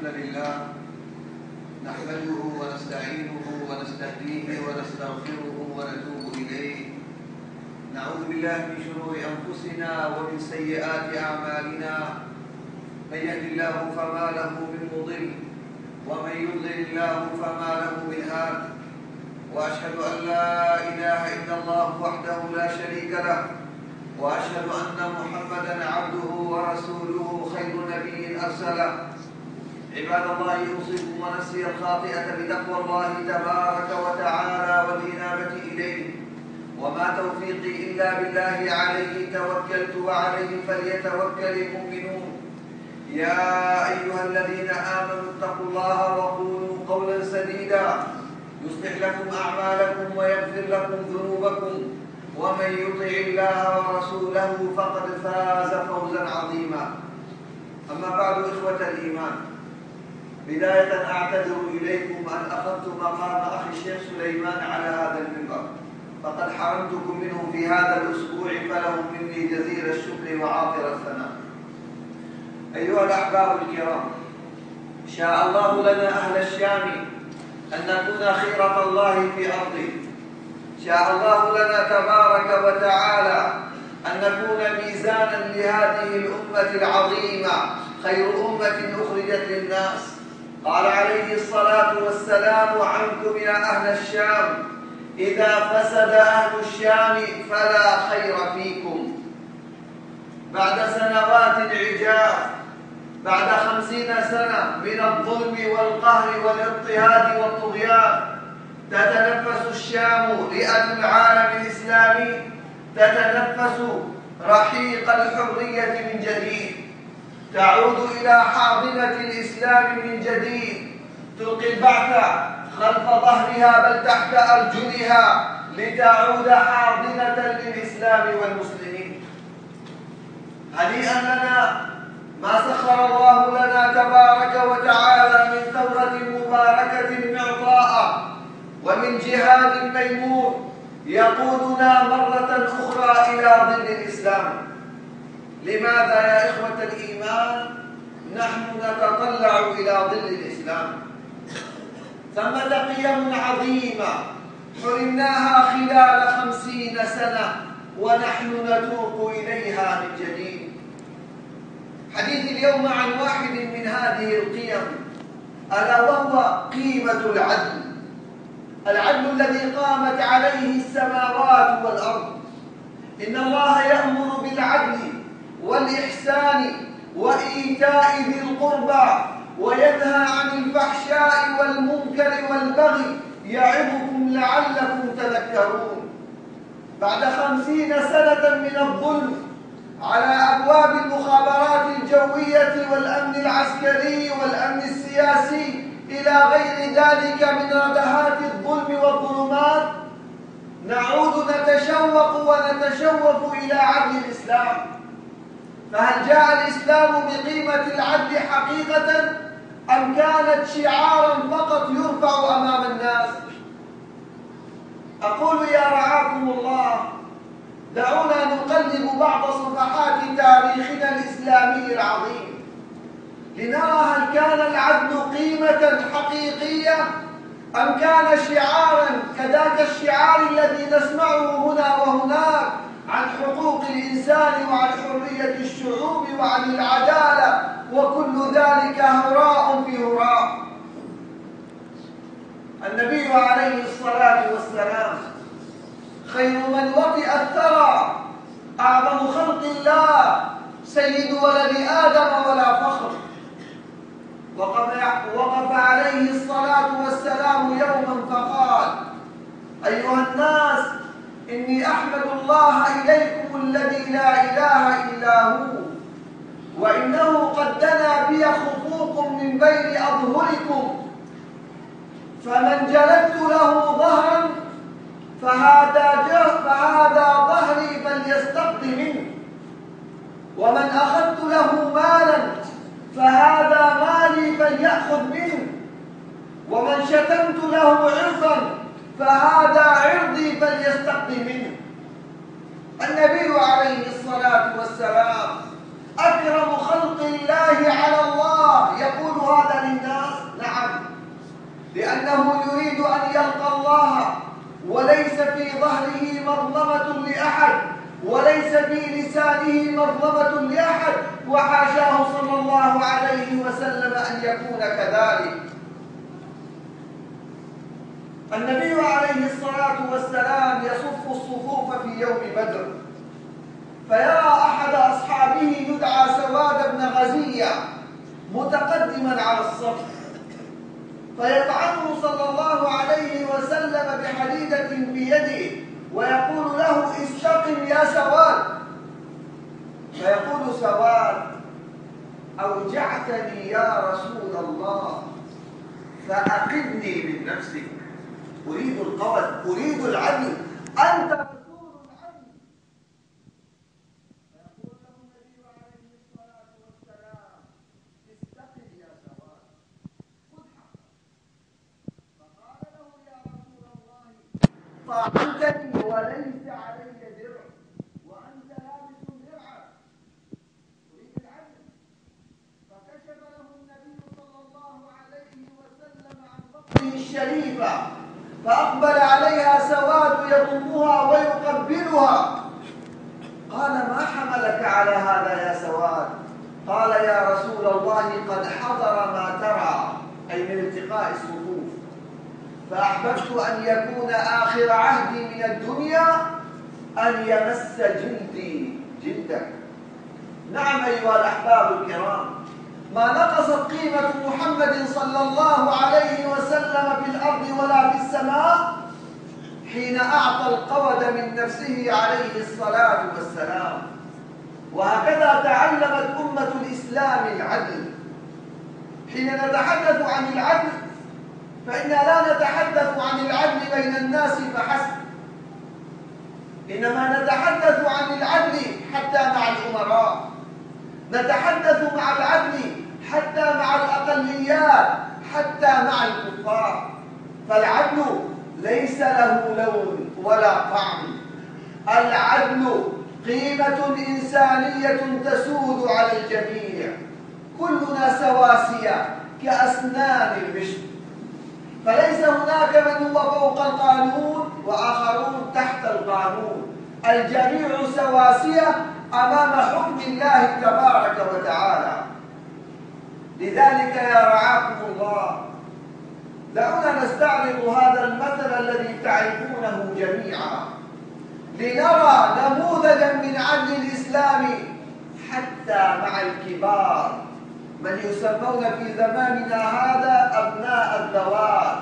الحمد لله نحمده ونستعينه ونستهديه ونستغفره ونتوب إليه. نعوذ بالله من شرور أنفسنا ومن سيئات أعمالنا. من يهد الله فما له من مضل ومن يضلل الله فما له من هاد. وأشهد أن لا إله إلا الله وحده لا شريك له، وأشهد أن محمدًا عبده ورسوله خير نبي أرسله. عباد الله، أوصيكم ونفسي الخاطئة بتقوى الله تبارك وتعالى والإنابة إليه. وما توفيقي إلا بالله، عليه توكلت وعليه فليتوكل المؤمنون. يا أيها الذين آمنوا اتقوا الله وقولوا قولا سديدا يصلح لكم أعمالكم ويغفر لكم ذنوبكم، ومن يطع الله ورسوله فقد فاز فوزا عظيما. أما بعد، إخوة الإيمان، بداية أعتذر إليكم أن أخذت مقام أخي الشيخ سليمان على هذا المنبر، فقد حرمتكم منه في هذا الأسبوع، فلهم مني جزيل الشكر وعاطر الثناء. أيها الأحباب الكرام، شاء الله لنا أهل الشام أن نكون خيرة الله في أرضه. شاء الله لنا تبارك وتعالى أن نكون ميزانا لهذه الأمة العظيمة، خير أمة أخرجت للناس. قال عليه الصلاة والسلام عنكم يا أهل الشام: إذا فسد أهل الشام فلا خير فيكم. بعد سنوات عجاف، بعد 50 سنة من الظلم والقهر والاضطهاد والطغيان، تتنفس الشام رئة العالم الإسلامي، تتنفس رحيق الحرية من جديد، تعود إلى حاضنة الإسلام من جديد، تلقي البعث خلف ظهرها بل تحت أرجلها لتعود حاضنة للإسلام والمسلمين. هنيئا لنا ما سخر الله لنا تبارك وتعالى من ثورة مباركة معطاءة ومن جهاد ميمون يقودنا مرة أخرى إلى ظل الإسلام. لماذا يا إخوة الإيمان نحن نتطلع إلى ظل الإسلام؟ ثمة قيم عظيمة حرمناها خلال 50 سنة ونحن نتوق إليها من جديد. حديث اليوم عن واحد من هذه القيم، ألا وهو قيمة العدل. العدل الذي قامت عليه السماوات والأرض. إن الله يأمر بالعدل والإحسان وإيتاء ذي القربى وينهى عن الفحشاء والمنكر والبغي يعظكم لعلكم تذكرون. بعد 50 سنة من الظلم على أبواب المخابرات الجوية والأمن العسكري والأمن السياسي إلى غير ذلك من ردهات الظلم والظلمات، نعود نتشوق ونتشوف إلى عدل الإسلام. فهل جاء الإسلام بقيمة العدل حقيقة أم كانت شعارا فقط يرفع أمام الناس؟ أقول يا رعاكم الله، دعونا نقلب بعض صفحات تاريخنا الإسلامي العظيم لنرى هل كان العدل قيمة حقيقية أم كان شعارا كذاك الشعار الذي نسمعه هنا وهناك عن حقوق الإنسان وعن حرية الشعوب وعن العدالة، وكل ذلك هراء في هراء. النبي عليه الصلاة والسلام خير من وطئ الثرى، أعظم خلق الله، سيد ولد آدم ولا فخر. وقف عليه الصلاة والسلام يوما فقال: أيها الناس، إني أحمد الله إليكم الذي لا إله إلا هو، وإنه قد دنا بي خفوق من بين أظهركم، فمن جلدت له ظهرا فهذا ظهري فليستقض منه، ومن أخذت له مالا فهذا مالي فليأخذ منه، ومن شتمت له عرضا فهذا عرضي فليستقض منه. النبي عليه الصلاة والسلام أكرم خلق الله على الله يقول هذا للناس لأنه يريد أن يلقى الله وليس في ظهره مظلمة لأحد وليس في لسانه مظلمة لأحد، وحاشاه صلى الله عليه وسلم أن يكون كذلك. النبي عليه الصلاة والسلام يصف الصفوف في يوم بدر، فيرى أحد أصحابه يدعى سواد بن غزية متقدما على الصف، فيطعنه صلى الله عليه وسلم بحديدة بيده ويقول له: استقم يا سواد. فيقول سواد: أوجعتني يا رسول الله فأقذني من نفسك. أريد القول، أريد العدل، أنت رسول العدل. فيقول له النبي عليه الصلاة والسلام: استقم يا سواد، خذ حقك. فقال له: يا رسول الله طعنتني وليس علي درع وأنت لابس درعا، أريد العدل. فكشف له النبي صلى الله عليه وسلم عن بطنه الشريفة، فأقبل عليها سواد يضمها ويقبلها. قال: ما حملك على هذا يا سواد؟ قال: يا رسول الله قد حضر ما ترى، أي من التقاء الصفوف، فأحببت أن يكون آخر عهدي من الدنيا أن يمس جلدي جلدك. نعم أيها الأحباب الكرام، ما نقصت قيمة محمد صلى الله عليه وسلم في الأرض ولا في السماء حين أعطى القود من نفسه عليه الصلاة والسلام. وهكذا تعلمت أمة الإسلام العدل. حين نتحدث عن العدل فإننا لا نتحدث عن العدل بين الناس فحسب، إنما نتحدث عن العدل حتى مع الأمراء، نتحدث مع العدل حتى مع الأقليات، حتى مع الكفار. فالعدل ليس له لون ولا طعم، العدل قيمة إنسانية تسود على الجميع، كلنا سواسية كأسنان المشط، فليس هناك من هو فوق القانون وآخرون تحت القانون، الجميع سواسية أمام حكم الله تبارك وتعالى. لذلك يا رعاكم الله، دعونا نستعرض هذا المثل الذي تعرفونه جميعا لنرى نموذجا من عدل الإسلام حتى مع الكبار، من يسمون في زماننا هذا أبناء الذوات.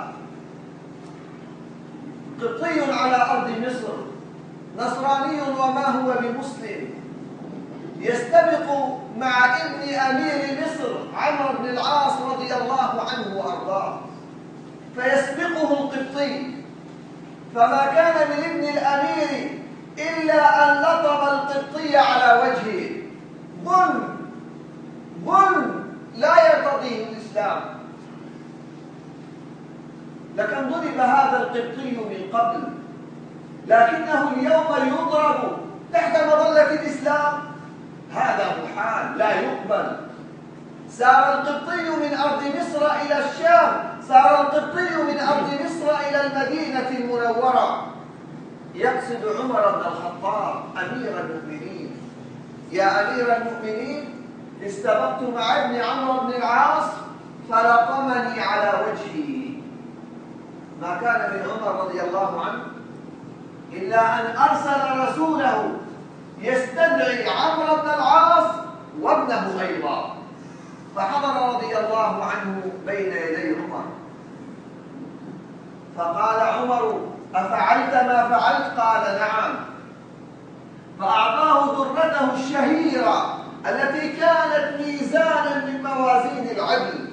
قبطي على أرض مصر، نصراني وما هو بمسلم، يستبق مع ابن أمير مصر عمرو بن العاص رضي الله عنه وأرضاه، فيسبقه القبطي، فما كان من ابن الأمير إلا أن لطم القبطي على وجهه. ظلم لا يرتضيه الإسلام. لكن ضرب هذا القبطي من قبل، لكنه اليوم يضرب تحت مظلة الإسلام، هذا محال لا يقبل. سار القبطي من أرض مصر إلى الشام، سار القبطي من أرض مصر إلى المدينة المنورة، يقصد عمر بن الخطاب أمير المؤمنين: يا أمير المؤمنين، استبقت مع ابن عمرو بن العاص فلطمني على وجهي. ما كان من عمر رضي الله عنه إلا أن أرسل رسوله يستدعي عمرو بن العاص وابنه أيضا، فحضر رضي الله عنه بين يدي عمر، فقال عمر: أفعلت ما فعلت؟ قال: نعم. فأعطاه درته الشهيرة التي كانت ميزانا من موازين العدل.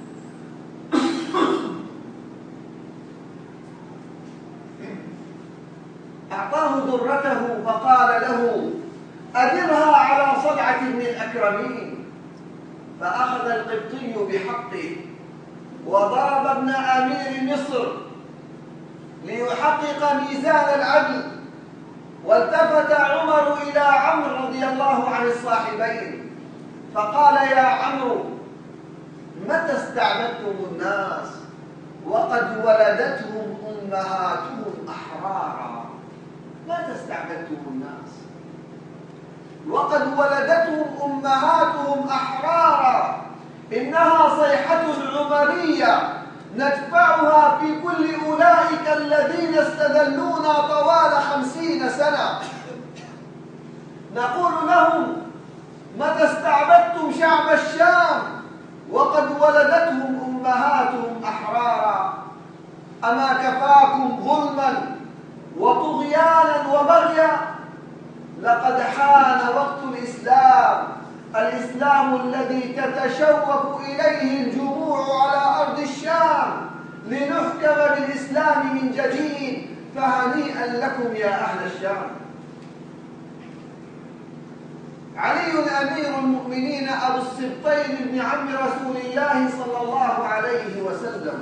أعطاه درته فقال له: أدرها على صدعة من الأكرمين. فأخذ القبطي بحقه وضرب ابن أمير مصر ليحقق ميزان العدل. والتفت عمر إلى عمرو رضي الله عن الصاحبين فقال: يا عمرو، متى استعبدتم الناس وقد ولدتهم أمهاتهم أحرارا. ما تستعبدتم الناس، وقد ولدتهم أمهاتهم أحرارا. إنها صيحة عمرية ندفعها في كل أولئك الذين استذلونا طوال 50 سنة. نقول لهم: متى استعبدتم شعب الشام وقد ولدتهم أمهاتهم أحرارا؟ أما كفاكم ظلما وطغيانا وبغيا؟ لقد حان وقت الإسلام الذي تتشوف إليه الجموع على أرض الشام لنحكم بالإسلام من جديد. فهنيئا لكم يا أهل الشام. علي أمير المؤمنين أبو السبطين ابن عم رسول الله صلى الله عليه وسلم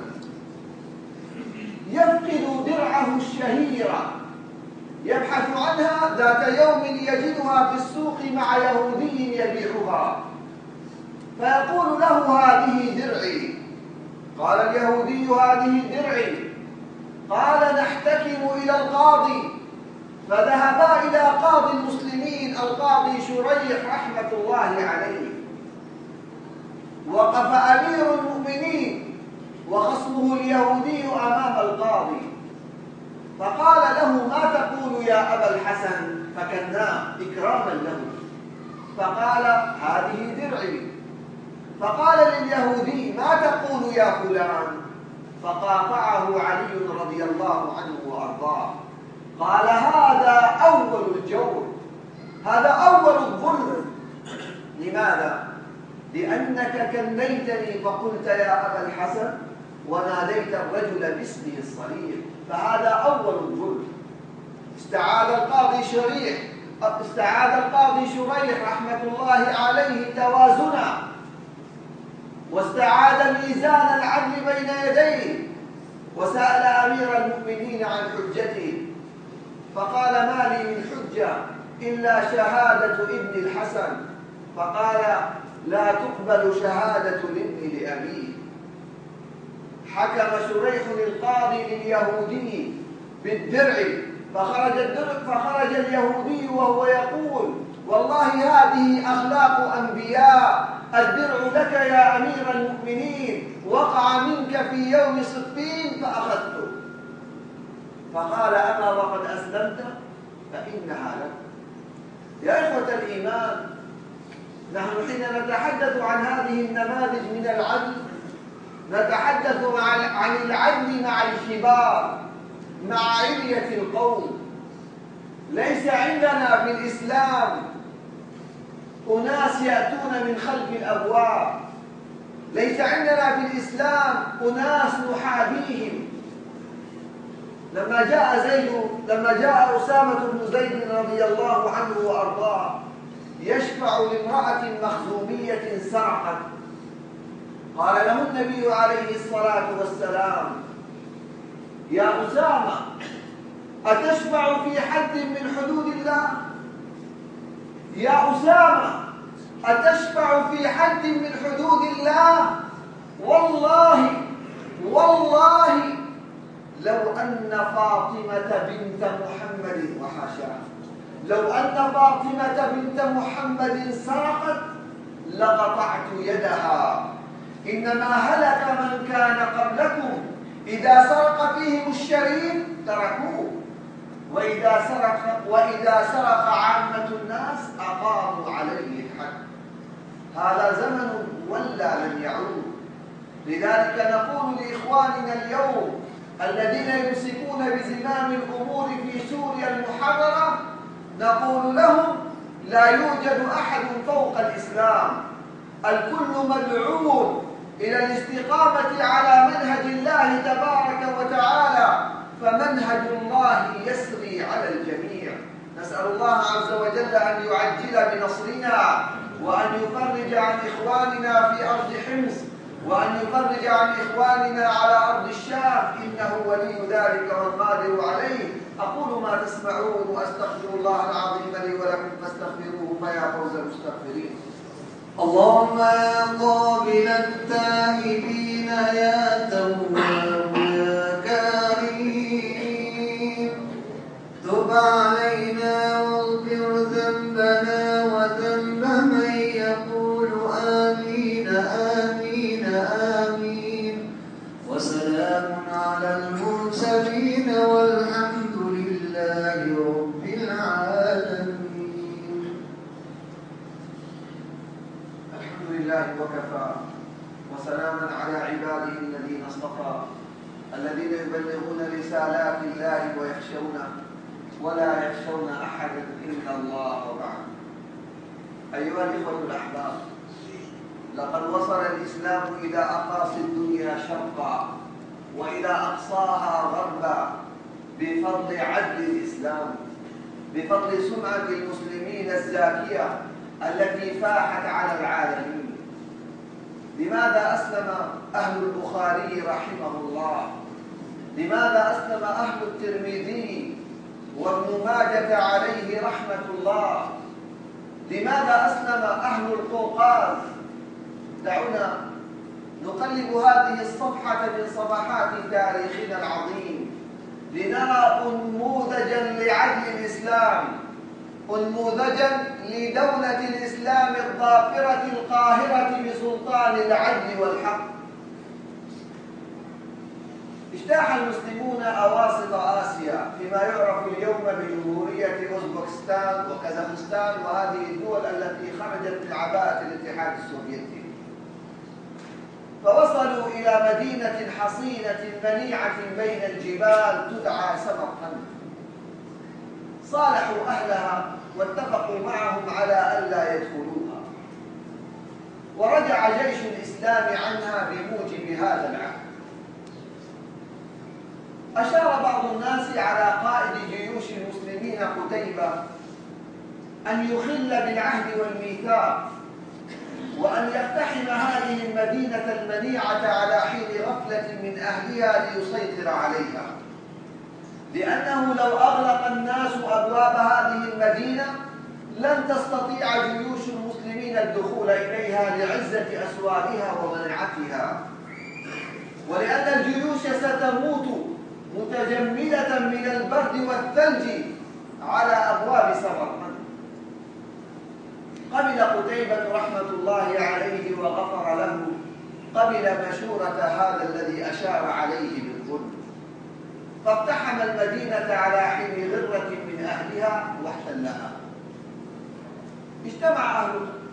يفقد درعه الشهيرة، يبحث عنها ذات يوم يجدها في السوق مع يهودي يبيعها، فيقول له: هذه درعي. قال اليهودي: هذه درعي. قال: نحتكم إلى القاضي. فذهبا إلى قاضي المسلمين القاضي شريح رحمة الله عليه. وقف أمير المؤمنين وخصمه اليهودي أمام القاضي، فقال له: ما تقول يا أبا الحسن؟ فكناه إكراما له، فقال: هذه درعي. فقال لليهودي: ما تقول يا فلان؟ فقاطعه علي رضي الله عنه وأرضاه. قال: هذا أول الجور، هذا أول الظلم. لماذا؟ لأنك كنيتني فقلت يا أبا الحسن وناديت الرجل باسمه الصريح، فهذا أول الظلم. استعاد القاضي شريح رحمة الله عليه توازنا، واستعاد ميزان العدل بين يديه، وسأل أمير المؤمنين عن حجته، فقال: ما لي من حجة إلا شهادة ابن الحسن. فقال: لا تقبل شهادة الابن لأبيه. حكم شريح القاضي لليهودي بالدرع، فخرج اليهودي وهو يقول: والله هذه أخلاق أنبياء، الدرع لك يا أمير المؤمنين، وقع منك في يوم صفين فأخذته. فقال: أما وقد أسلمت فإنها لك. يا إخوة الإيمان، نحن حين نتحدث عن هذه النماذج من العدل نتحدث عن العدل مع الكبار، مع علية القوم. ليس عندنا في الإسلام أناس يأتون من خلف الأبواب، ليس عندنا في الإسلام أناس نحابيهم. لما جاء أسامة بن زيد رضي الله عنه وأرضاه يشفع لامرأة مخزومية سرقت، قال له النبي عليه الصلاة والسلام: يا أسامة، أتشفع في حد من حدود الله؟ يا أسامة، أتشفع في حد من حدود الله؟ والله لو أن فاطمة بنت محمد، وحاشاه، لو أن فاطمة بنت محمد سرقت لقطعت يدها. إنما هلك من كان قبلكم إذا سرق فيهم الشريف تركوه، وإذا سرق عامة الناس أقاموا عليه الحد. هذا زمن ولا لن يعود. لذلك نقول لإخواننا اليوم الذين يمسكون بزمام الأمور في سوريا المحررة، نقول لهم: لا يوجد أحد فوق الإسلام، الكل مدعو إلى الاستقامة على منهج الله تبارك وتعالى، فمنهج الله يسري على الجميع. نسأل الله عز وجل أن يعجل بنصرنا، وأن يفرج عن إخواننا في أرض حمص، وأن يفرج عن إخواننا على أرض الشام، إنه ولي ذلك والقادر عليه. أقول ما تسمعون، وأستغفر الله العظيم لي ولكم فاستغفروه فيا فوز المستغفرين. اللهم يا قابل التائبين يا تواب تب علينا واغفر ذنبنا وذنب من يقول آمين آمين آمين. وسلام على المرسلين والحمد لله رب العالمين. الحمد لله وكفى، وسلاما على عباده الذين اصطفى، الذين يبلغون رسالات الله ويخشونه ولا يخشون أحدا إلا الله. وبعد، أيها الإخوة الأحباب، لقد وصل الإسلام إلى أقاصي الدنيا شرقا وإلى أقصاها غربا بفضل عدل الإسلام، بفضل سمعة المسلمين الزاكية التي فاحت على العالمين. لماذا أسلم أهل البخاري رحمه الله؟ لماذا أسلم أهل الترمذي وابن ماجة عليه رحمة الله؟ لماذا أسلم أهل القوقاز؟ دعونا نقلب هذه الصفحة من صفحات تاريخنا العظيم لنرى أنموذجا لعدل الإسلام، أنموذجا لدولة الإسلام الظافرة القاهرة بسلطان العدل والحق. اجتاح المسلمون أواسط آسيا فيما يعرف اليوم بجمهورية أوزبكستان وكازاخستان وهذه الدول التي خرجت من عباءة الاتحاد السوفيتي، فوصلوا إلى مدينة حصينة منيعة بين الجبال تدعى سمرقند. صالحوا أهلها واتفقوا معهم على ألا يدخلوها، ورجع جيش الإسلام عنها بموجب هذا العهد. أشار بعض الناس على قائد جيوش المسلمين قتيبة أن يخل بالعهد والميثاق وأن يقتحم هذه المدينة المنيعة على حين غفلة من أهلها ليسيطر عليها، لأنه لو أغلق الناس أبواب هذه المدينة لن تستطيع جيوش المسلمين الدخول إليها لعزة أسوارها ومنعتها، ولأن الجيوش ستموت متجمدة من البرد والثلج على أبواب سمرقند. قبل قتيبة رحمة الله عليه وغفر له، قبل مشورة هذا الذي أشار عليه بالظلم، فاقتحم المدينة على حين غرة من أهلها واحتلها. اجتمع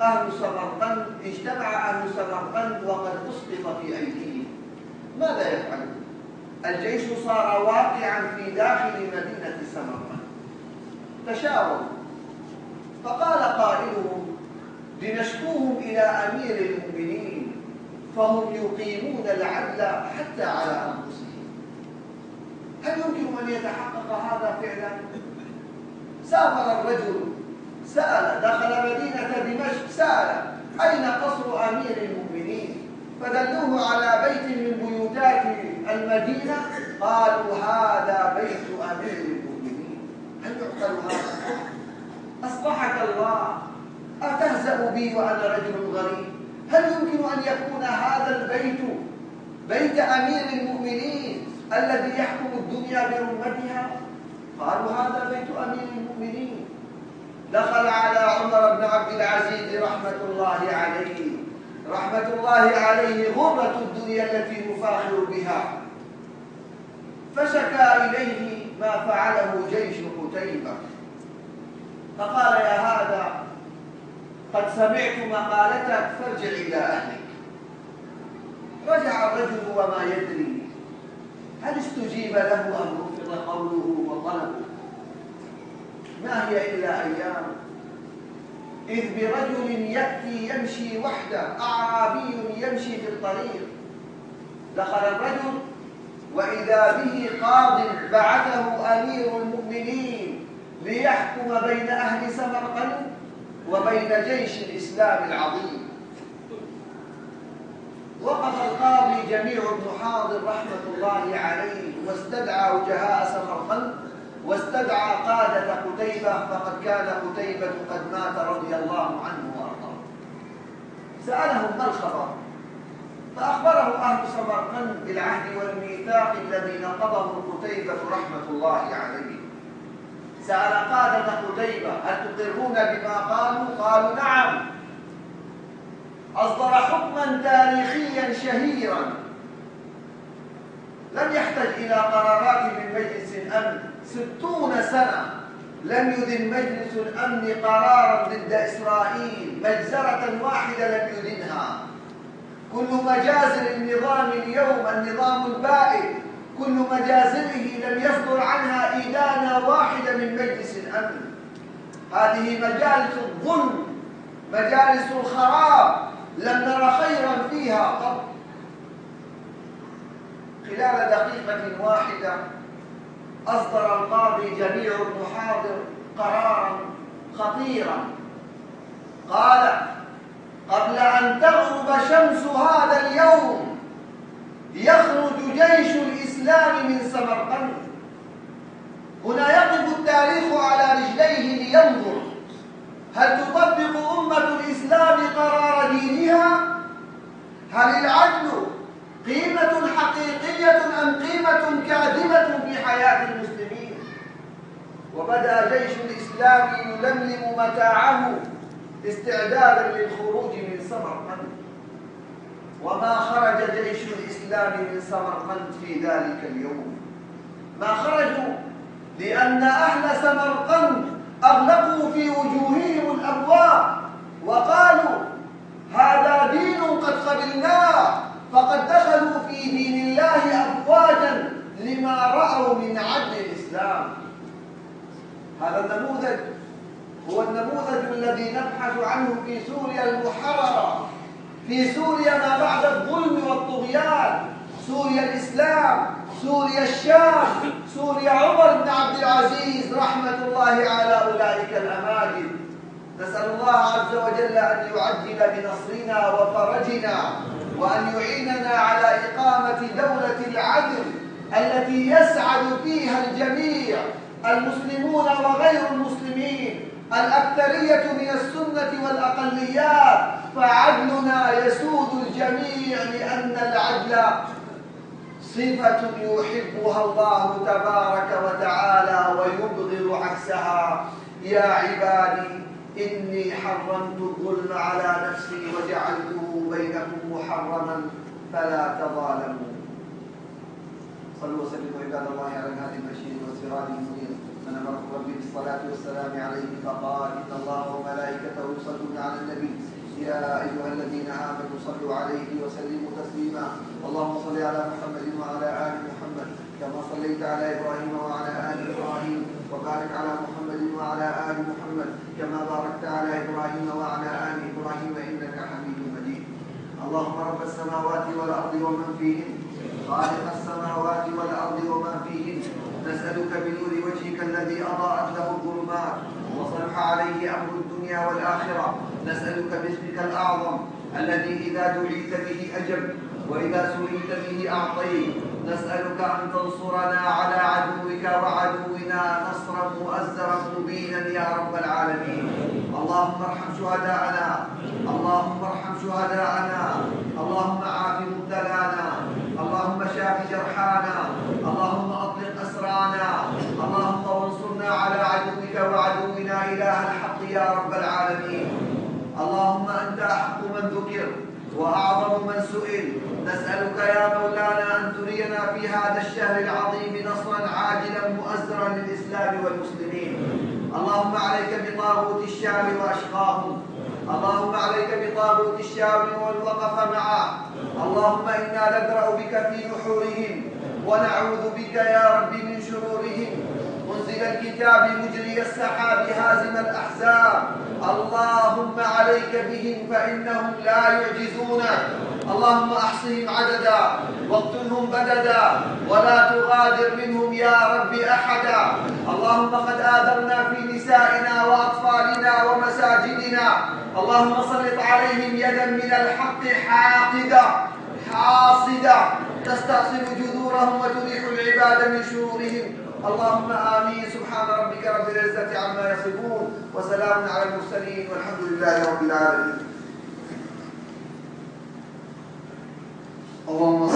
أهل سمرقند وقد أسقط في أيديهم. ماذا يفعلون؟ الجيش صار واقعا في داخل مدينة سمرقند. تشاوروا، فقال قائلهم: لنشكوهم إلى أمير المؤمنين فهم يقيمون العدل حتى على أنفسهم. هل يمكن أن يتحقق هذا فعلا؟ سافر الرجل، سأل، دخل مدينة دمشق، سأل أين قصر أمير المؤمنين؟ فدلوه على بيت من بيوتات المدينة، قالوا هذا بيت أمير المؤمنين. هل يعقل هذا؟ أصبحك الله، أتهزأ بي وأنا رجل غريب؟ هل يمكن أن يكون هذا البيت بيت أمير المؤمنين الذي يحكم الدنيا برمتها؟ قالوا هذا بيت أمير المؤمنين. دخل على عمر بن عبد العزيز رحمة الله عليه غرة الدنيا التي نفاخر بها، فشكى إليه ما فعله جيش قتيبة، فقال: يا هذا، قد سمعت مقالتك فارجع إلى أهلك. رجع الرجل وما يدري هل استجيب له أم رفض قوله وطلبه. ما هي إلا أيام إذ برجل يأتي يمشي وحده، أعرابي يمشي في الطريق. دخل الرجل وإذا به قاض بعثه أمير المؤمنين ليحكم بين أهل سمرقند وبين جيش الإسلام العظيم. وقف القاضي جميع بن حاضر رحمة الله عليه واستدعى وجهاء سمرقند واستدعى قادة قتيبة، فقد كان قتيبة قد مات رضي الله عنه وأرضاه. سألهم: ما الخبر؟ فأخبره أهل سمرقند بالعهد والميثاق الذي نقضه قتيبة رحمة الله عليه. سأل قادة قتيبة: هل تقرون بما قالوا؟ قالوا: نعم. أصدر حكما تاريخيا شهيرا لم يحتج إلى قرارات من مجلس الأمن. 60 سنة لم يدن مجلس الأمن قرارا ضد إسرائيل، مجزرة واحدة لم يدنها. كل مجازر النظام اليوم، النظام البائد، كل مجازره لم يصدر عنها إدانة واحدة من مجلس الأمن. هذه مجالس الظلم، مجالس الخراب، لم نر خيرا فيها قط. خلال دقيقة واحدة أصدر القاضي جميع المحاضر قرارا خطيرا، قال: قبل أن تغرب شمس هذا اليوم يخرج جيش الإسلام من سمرقند. هنا يقف التاريخ على رجليه لينظر: هل تطبق أمة الإسلام قرار دينها؟ هل العدل قيمة حقيقية أم قيمة كاذبة في حياة المسلمين؟ وبدأ جيش الإسلام يلملم متاعه استعدادا للخروج من سمرقند. وما خرج جيش الإسلام من سمرقند في ذلك اليوم. ما خرجوا لأن أهل سمرقند أغلقوا في وجوههم الأبواب وقالوا: هذا دين قد قبلناه، فقد دخلوا في دين الله أفواجا لما رأوا من عدل الإسلام. هذا النموذج هو النموذج الذي نبحث عنه في سوريا المحررة، في سوريا ما بعد الظلم والطغيان، سوريا الإسلام، سوريا الشام، سوريا عمر بن عبد العزيز رحمة الله على أولئك الأماجد. نسأل الله عز وجل أن يعجل بنصرنا وفرجنا، وأن يعيننا على إقامة دولة العدل التي يسعد فيها الجميع، المسلمون وغير المسلمين، الأكثرية من السنة والأقليات، فعدلنا يسود الجميع، لأن العدل صفة يحبها الله تبارك وتعالى ويبغض عكسها. يا عبادي إني حرمت الظلم على نفسي وجعلته بينكم محرما فلا تظالموا. صلوا وسلموا عباد الله على الهادي البشير والسراج المنير، من امركم ربي بالصلاه والسلام عليه فقال: ان الله وملائكته يصلون على النبي يا ايها الذين امنوا صلوا عليه وسلموا تسليما. اللهم صل على محمد وعلى ال محمد كما صليت على ابراهيم وعلى ال ابراهيم، وبارك على محمد وعلى ال محمد كما باركت على ابراهيم وعلى ال ابراهيم انك حميد مجيد. اللهم رب السماوات والارض ومن فيهن، خالق السماوات والأرض وما فيهن، نسألك بنور وجهك الذي أضاءت له الظلمات وصلح عليه أمر الدنيا والآخرة، نسألك باسمك الأعظم الذي إذا دعيت به أجب وإذا سئلت به أعطيت، نسألك أن تنصرنا على عدوك وعدونا نصرا مؤزرا مبينا يا رب العالمين. اللهم ارحم شهداءنا، اللهم ارحم شهداءنا، اللهم عاف مبتلانا، اللهم شاف جرحانا، اللهم أطلق أسرانا، اللهم وانصرنا على عدوك وعدونا إله الحق يا رب العالمين. اللهم أنت أحق من ذكر وأعظم من سئل، نسألك يا مولانا أن ترينا في هذا الشهر العظيم نصرا عاجلا مؤزرا للإسلام والمسلمين. اللهم عليك بطاغوت الشام وأشقاهم، اللهم عليك بطاغوت الشام ومن وقف معه. اللهم إنا ندرأ بك في نحورهم ونعوذ بك يا رب من شرورهم. منزل الكتاب مجري السحاب هازم الأحزاب، اللهم عليك بهم فإنهم لا يعجزونك. اللهم أحصهم عددا واقتلهم بددا ولا تغادر منهم يا رب أحدا. اللهم قد آذرنا في نسائنا وأطفالنا ومساجدنا، اللهم سلط عليهم يدا من الحق حاقدة حاصدة تستأصل جذورهم وتريح العباد من شرورهم. اللهم آمين. سبحان ربك رب العزة عما يصفون وسلام على المرسلين والحمد لله رب العالمين. اللهم